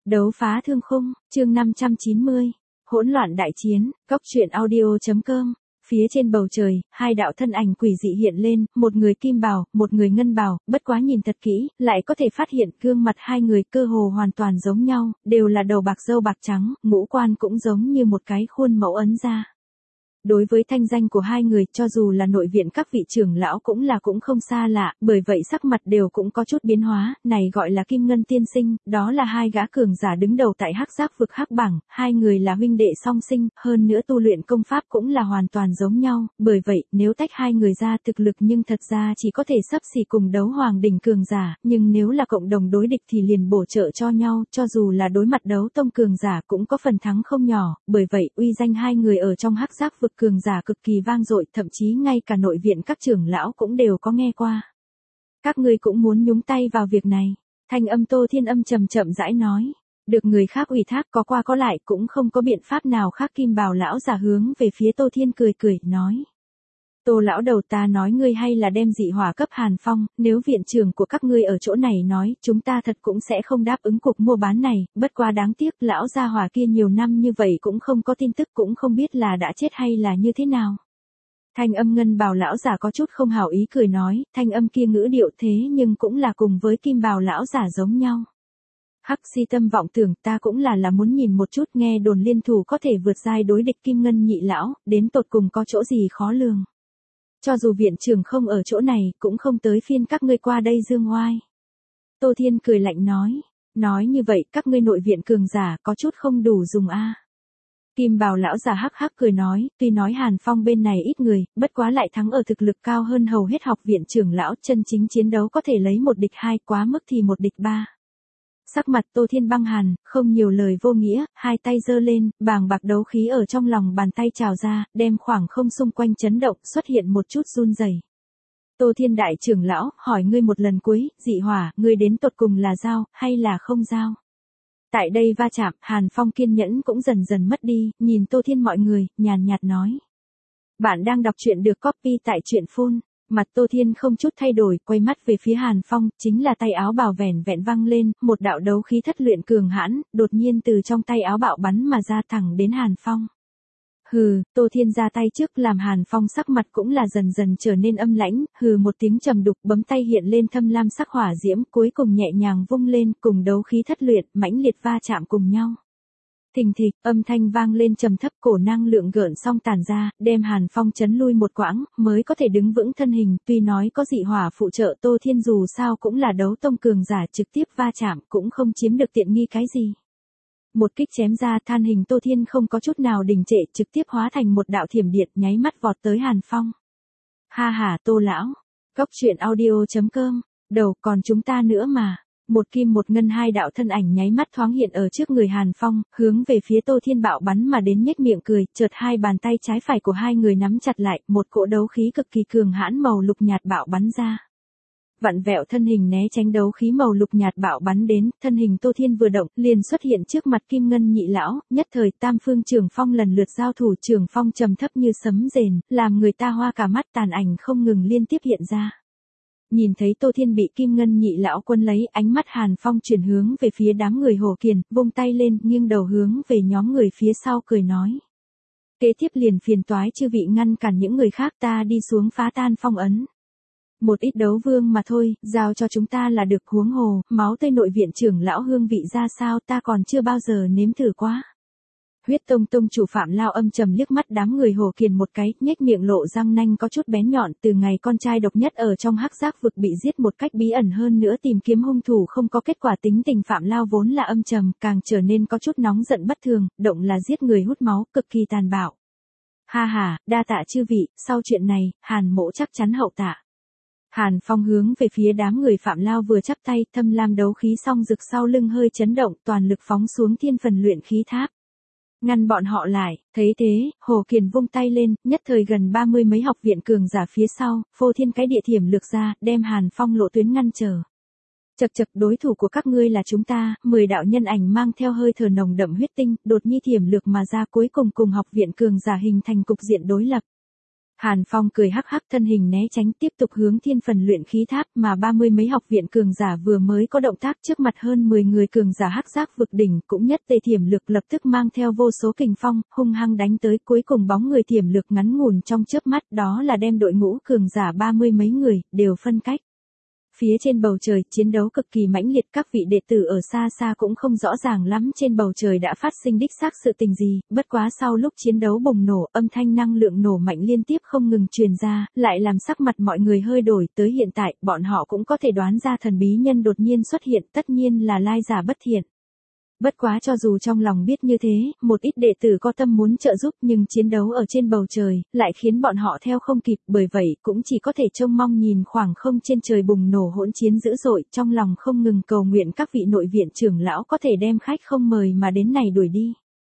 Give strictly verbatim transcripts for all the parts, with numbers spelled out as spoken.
Đấu phá thương khung, chương năm trăm chín mươi. Hỗn loạn đại chiến, góc truyện audio.com. Phía trên bầu trời, hai đạo thân ảnh quỷ dị hiện lên, một người kim bào, một người ngân bào, bất quá nhìn thật kỹ, lại có thể phát hiện gương mặt hai người cơ hồ hoàn toàn giống nhau, đều là đầu bạc râu bạc trắng, ngũ quan cũng giống như một cái khuôn mẫu ấn ra. Đối với thanh danh của hai người, cho dù là nội viện các vị trưởng lão cũng là cũng không xa lạ, bởi vậy sắc mặt đều cũng có chút biến hóa, này gọi là Kim Ngân tiên sinh, đó là hai gã cường giả đứng đầu tại Hắc Giác vực Hắc bảng, hai người là huynh đệ song sinh, hơn nữa tu luyện công pháp cũng là hoàn toàn giống nhau, bởi vậy, nếu tách hai người ra thực lực nhưng thật ra chỉ có thể xấp xỉ cùng đấu hoàng đỉnh cường giả, nhưng nếu là cộng đồng đối địch thì liền bổ trợ cho nhau, cho dù là đối mặt đấu tông cường giả cũng có phần thắng không nhỏ, bởi vậy, uy danh hai người ở trong Hắc Giác vực cường giả cực kỳ vang dội, thậm chí ngay cả nội viện các trưởng lão cũng đều có nghe qua. Các ngươi cũng muốn nhúng tay vào việc này, thanh âm Tô Thiên Âm chậm chậm rãi nói, được người khác ủy thác có qua có lại cũng không có biện pháp nào khác. Kim bào lão giả hướng về phía Tô Thiên cười cười, nói. Tô lão đầu, ta nói ngươi hay là đem dị hỏa cấp Hàn Phong, nếu viện trưởng của các ngươi ở chỗ này nói, chúng ta thật cũng sẽ không đáp ứng cuộc mua bán này, bất quá đáng tiếc lão gia hỏa kia nhiều năm như vậy cũng không có tin tức, cũng không biết là đã chết hay là như thế nào. Thanh âm ngân bào lão giả có chút không hảo ý cười nói, thanh âm kia ngữ điệu thế nhưng cũng là cùng với kim bào lão giả giống nhau. Hắc si tâm vọng tưởng, ta cũng là là muốn nhìn một chút, nghe đồn liên thủ có thể vượt giai đối địch Kim Ngân nhị lão, đến tột cùng có chỗ gì khó lường. Cho dù viện trưởng không ở chỗ này, cũng không tới phiên các ngươi qua đây dương oai. Tô Thiên cười lạnh nói, nói như vậy các ngươi nội viện cường giả có chút không đủ dùng a. Kim bào lão già hắc hắc cười nói, tuy nói Hàn Phong bên này ít người, bất quá lại thắng ở thực lực cao hơn hầu hết học viện trưởng lão, chân chính chiến đấu có thể lấy một địch hai, quá mức thì một địch ba. Sắc mặt Tô Thiên băng hàn, không nhiều lời vô nghĩa, hai tay giơ lên, bàng bạc đấu khí ở trong lòng bàn tay trào ra, đem khoảng không xung quanh chấn động, xuất hiện một chút run rẩy. Tô Thiên đại trưởng lão, hỏi ngươi một lần cuối, dị hỏa, ngươi đến tột cùng là giao, hay là không giao? Tại đây va chạm, Hàn Phong kiên nhẫn cũng dần dần mất đi, nhìn Tô Thiên mọi người, nhàn nhạt nói. Bạn đang đọc truyện được copy tại truyện phun. Mặt Tô Thiên không chút thay đổi, quay mắt về phía Hàn Phong, chính là tay áo bào vẻn vẹn văng lên, một đạo đấu khí thất luyện cường hãn, đột nhiên từ trong tay áo bạo bắn mà ra thẳng đến Hàn Phong. Hừ, Tô Thiên ra tay trước làm Hàn Phong sắc mặt cũng là dần dần trở nên âm lãnh, hừ một tiếng trầm đục, bấm tay hiện lên thâm lam sắc hỏa diễm, cuối cùng nhẹ nhàng vung lên, cùng đấu khí thất luyện, mãnh liệt va chạm cùng nhau. Thình thịch, âm thanh vang lên trầm thấp, cổ năng lượng gợn xong tản ra, đem Hàn Phong chấn lui một quãng, mới có thể đứng vững thân hình, tuy nói có dị hỏa phụ trợ, Tô Thiên dù sao cũng là đấu tông cường giả, trực tiếp va chạm, cũng không chiếm được tiện nghi cái gì. Một kích chém ra, than hình Tô Thiên không có chút nào đình trệ, trực tiếp hóa thành một đạo thiểm điện, nháy mắt vọt tới Hàn Phong. Ha ha, Tô lão, góc truyện audio.com, đầu còn chúng ta nữa mà. Một kim một ngân hai đạo thân ảnh nháy mắt thoáng hiện ở trước người Hàn Phong, hướng về phía Tô Thiên bạo bắn mà đến, nhếch miệng cười, chợt hai bàn tay trái phải của hai người nắm chặt lại, một cỗ đấu khí cực kỳ cường hãn màu lục nhạt bạo bắn ra. Vặn vẹo thân hình né tránh đấu khí màu lục nhạt bạo bắn đến, thân hình Tô Thiên vừa động, liền xuất hiện trước mặt Kim Ngân nhị lão, nhất thời tam phương trường phong lần lượt giao thủ, trường phong trầm thấp như sấm rền, làm người ta hoa cả mắt, tàn ảnh không ngừng liên tiếp hiện ra. Nhìn thấy Tô Thiên bị Kim Ngân nhị lão quân lấy, ánh mắt Hàn Phong chuyển hướng về phía đám người Hồ Kiền, vung tay lên, nghiêng đầu hướng về nhóm người phía sau cười nói. Kế tiếp liền phiền toái chư vị ngăn cản những người khác, ta đi xuống phá tan phong ấn. Một ít đấu vương mà thôi, giao cho chúng ta là được, huống hồ, máu tươi nội viện trưởng lão hương vị ra sao ta còn chưa bao giờ nếm thử quá. Huyết Tông Tông chủ Phạm Lao âm trầm liếc mắt đám người Hồ Kiền một cái, nhếch miệng lộ răng nanh có chút bén nhọn, từ ngày con trai độc nhất ở trong Hắc Giác vực bị giết một cách bí ẩn, hơn nữa tìm kiếm hung thủ không có kết quả, tính tình Phạm Lao vốn là âm trầm, càng trở nên có chút nóng giận bất thường, động là giết người hút máu, cực kỳ tàn bạo. Ha ha, đa tạ chư vị, sau chuyện này, Hàn mỗ chắc chắn hậu tạ. Hàn Phong hướng về phía đám người Phạm Lao vừa chắp tay, thâm lam đấu khí song rực sau lưng hơi chấn động, toàn lực phóng xuống thiên phần luyện khí tháp. Ngăn bọn họ lại, thấy thế, Hồ Kiền vung tay lên, nhất thời gần ba mươi mấy học viện cường giả phía sau, phô thiên cái địa thiểm lược ra, đem Hàn Phong lộ tuyến ngăn trở. Chật chật, đối thủ của các ngươi là chúng ta, mười đạo nhân ảnh mang theo hơi thở nồng đậm huyết tinh, đột nhiên thiểm lược mà ra, cuối cùng cùng học viện cường giả hình thành cục diện đối lập. Hàn Phong cười hắc hắc thân hình né tránh tiếp tục hướng thiên phần luyện khí tháp mà ba mươi mấy học viện cường giả vừa mới có động tác trước mặt hơn mười người cường giả hắc giác vực đỉnh cũng nhất tề thiểm lực lập tức mang theo vô số kình phong, hung hăng đánh tới cuối cùng bóng người thiểm lực ngắn ngủn trong chớp mắt đó là đem đội ngũ cường giả ba mươi mấy người, đều phân cách. Phía trên bầu trời, chiến đấu cực kỳ mãnh liệt các vị đệ tử ở xa xa cũng không rõ ràng lắm trên bầu trời đã phát sinh đích xác sự tình gì, bất quá sau lúc chiến đấu bùng nổ, âm thanh năng lượng nổ mạnh liên tiếp không ngừng truyền ra, lại làm sắc mặt mọi người hơi đổi tới hiện tại, bọn họ cũng có thể đoán ra thần bí nhân đột nhiên xuất hiện tất nhiên là lai giả bất thiện. Bất quá cho dù trong lòng biết như thế, một ít đệ tử có tâm muốn trợ giúp nhưng chiến đấu ở trên bầu trời, lại khiến bọn họ theo không kịp, bởi vậy cũng chỉ có thể trông mong nhìn khoảng không trên trời bùng nổ hỗn chiến dữ dội, trong lòng không ngừng cầu nguyện các vị nội viện trưởng lão có thể đem khách không mời mà đến này đuổi đi.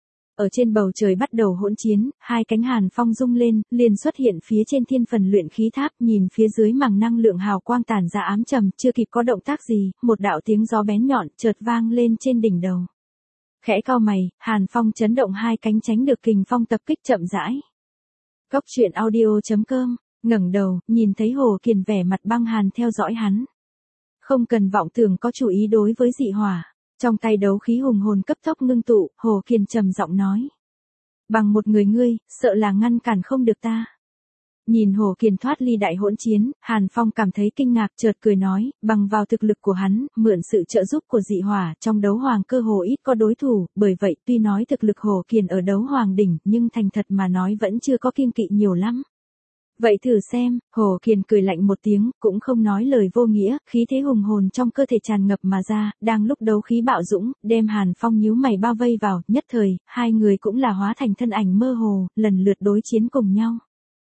Ở trên bầu trời bắt đầu hỗn chiến, hai cánh Hàn Phong rung lên, liền xuất hiện phía trên thiên phần luyện khí tháp, nhìn phía dưới màng năng lượng hào quang tản ra ám trầm, chưa kịp có động tác gì, một đạo tiếng gió bén nhọn chợt vang lên trên đỉnh đầu. Khẽ cau mày, Hàn Phong chấn động hai cánh tránh được kình phong tập kích chậm rãi. Cốc truyện audio chấm com, ngẩng đầu, nhìn thấy Hồ Kiền vẻ mặt băng hàn theo dõi hắn. Không cần vọng tưởng có chủ ý đối với dị hỏa, trong tay đấu khí hùng hồn cấp tốc ngưng tụ, Hồ Kiền trầm giọng nói. Bằng một người ngươi, sợ là ngăn cản không được ta. Nhìn Hồ Kiền thoát ly đại hỗn chiến, Hàn Phong cảm thấy kinh ngạc chợt cười nói, bằng vào thực lực của hắn, mượn sự trợ giúp của dị hỏa, trong đấu hoàng cơ hồ ít có đối thủ, bởi vậy tuy nói thực lực Hồ Kiền ở đấu hoàng đỉnh, nhưng thành thật mà nói vẫn chưa có kiêng kỵ nhiều lắm. Vậy thử xem, Hồ Kiền cười lạnh một tiếng, cũng không nói lời vô nghĩa, khí thế hùng hồn trong cơ thể tràn ngập mà ra, đang lúc đấu khí bạo dũng, đem Hàn Phong nhíu mày bao vây vào, nhất thời, hai người cũng là hóa thành thân ảnh mơ hồ, lần lượt đối chiến cùng nhau.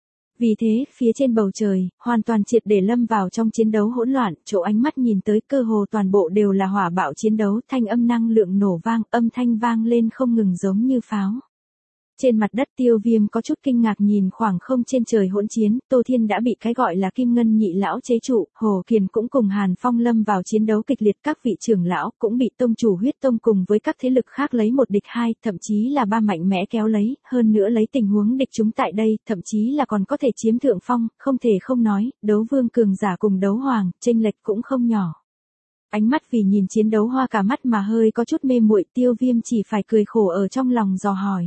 Vì thế, phía trên bầu trời, hoàn toàn triệt để lâm vào trong chiến đấu hỗn loạn, chỗ ánh mắt nhìn tới cơ hồ toàn bộ đều là hỏa bạo chiến đấu, thanh âm năng lượng nổ vang, âm thanh vang lên không ngừng giống như pháo. Trên mặt đất Tiêu Viêm có chút kinh ngạc nhìn khoảng không trên trời hỗn chiến, Tô Thiên đã bị cái gọi là Kim Ngân nhị lão chế trụ, Hồ Kiền cũng cùng Hàn Phong lâm vào chiến đấu kịch liệt, các vị trưởng lão cũng bị tông chủ huyết tông cùng với các thế lực khác lấy một địch hai, thậm chí là ba mạnh mẽ kéo lấy, hơn nữa lấy tình huống địch chúng tại đây, thậm chí là còn có thể chiếm thượng phong, không thể không nói, đấu vương cường giả cùng đấu hoàng, chênh lệch cũng không nhỏ. Ánh mắt vì nhìn chiến đấu hoa cả mắt mà hơi có chút mê muội, Tiêu Viêm chỉ phải cười khổ ở trong lòng dò hỏi.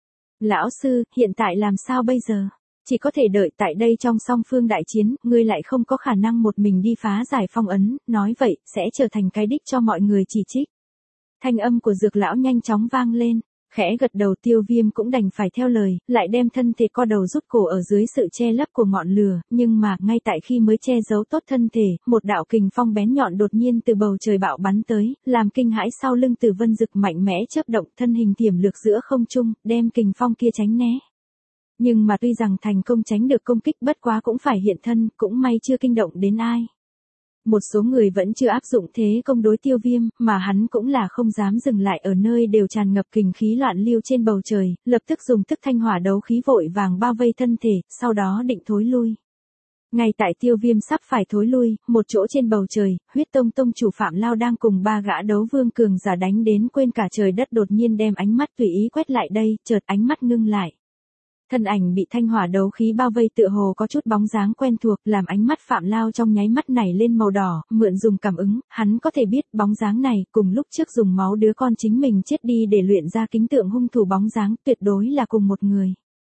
Lão sư, hiện tại làm sao bây giờ? Chỉ có thể đợi tại đây trong song phương đại chiến, ngươi lại không có khả năng một mình đi phá giải phong ấn, nói vậy, sẽ trở thành cái đích cho mọi người chỉ trích. Thanh âm của Dược lão nhanh chóng vang lên, khẽ gật đầu Tiêu Viêm cũng đành phải theo lời, lại đem thân thể co đầu rút cổ ở dưới sự che lấp của ngọn lửa, nhưng mà, ngay tại khi mới che giấu tốt thân thể, một đạo kình phong bén nhọn đột nhiên từ bầu trời bạo bắn tới, làm kinh hãi sau lưng Từ Vân Dực mạnh mẽ chớp động, thân hình tiềm lược giữa không trung, đem kình phong kia tránh né. Nhưng mà tuy rằng thành công tránh được công kích bất quá cũng phải hiện thân, cũng may chưa kinh động đến ai. Một số người vẫn chưa áp dụng thế công đối Tiêu Viêm, mà hắn cũng là không dám dừng lại ở nơi đều tràn ngập kình khí loạn lưu trên bầu trời, lập tức dùng tức thanh hỏa đấu khí vội vàng bao vây thân thể, sau đó định thối lui. Ngay tại Tiêu Viêm sắp phải thối lui, một chỗ trên bầu trời, huyết tông tông chủ Phạm Lao đang cùng ba gã đấu vương cường giả đánh đến quên cả trời đất đột nhiên đem ánh mắt tùy ý quét lại đây, chợt ánh mắt ngưng lại. Thân ảnh bị thanh hỏa đấu khí bao vây tựa hồ có chút bóng dáng quen thuộc, làm ánh mắt Phạm Lao trong nháy mắt nảy lên màu đỏ, mượn dùng cảm ứng, hắn có thể biết bóng dáng này, cùng lúc trước dùng máu đứa con chính mình chết đi để luyện ra kính tượng hung thủ bóng dáng, tuyệt đối là cùng một người.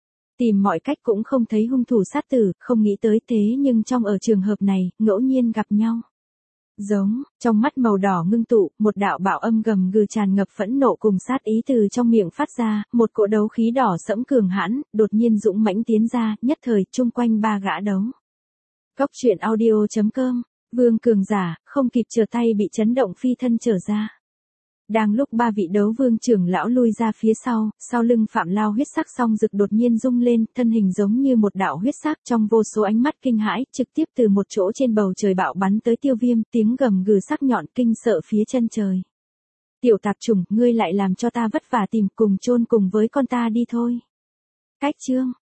Tìm mọi cách cũng không thấy hung thủ sát tử, không nghĩ tới thế nhưng trong ở trường hợp này, ngẫu nhiên gặp nhau. Giống, trong mắt màu đỏ ngưng tụ, một đạo bạo âm gầm gừ tràn ngập phẫn nộ cùng sát ý từ trong miệng phát ra, một cỗ đấu khí đỏ sẫm cường hãn, đột nhiên dũng mãnh tiến ra, nhất thời chung quanh ba gã đấu. Cốc truyện audio chấm com, vương cường giả, không kịp trở tay bị chấn động phi thân trở ra. Đang lúc ba vị đấu vương trưởng lão lui ra phía sau, sau lưng Phạm Lao huyết sắc song rực đột nhiên rung lên, thân hình giống như một đạo huyết sắc trong vô số ánh mắt kinh hãi, trực tiếp từ một chỗ trên bầu trời bạo bắn tới Tiêu Viêm, tiếng gầm gừ sắc nhọn kinh sợ phía chân trời. Tiểu tạp chủng, ngươi lại làm cho ta vất vả tìm cùng chôn cùng với con ta đi thôi. Cách chương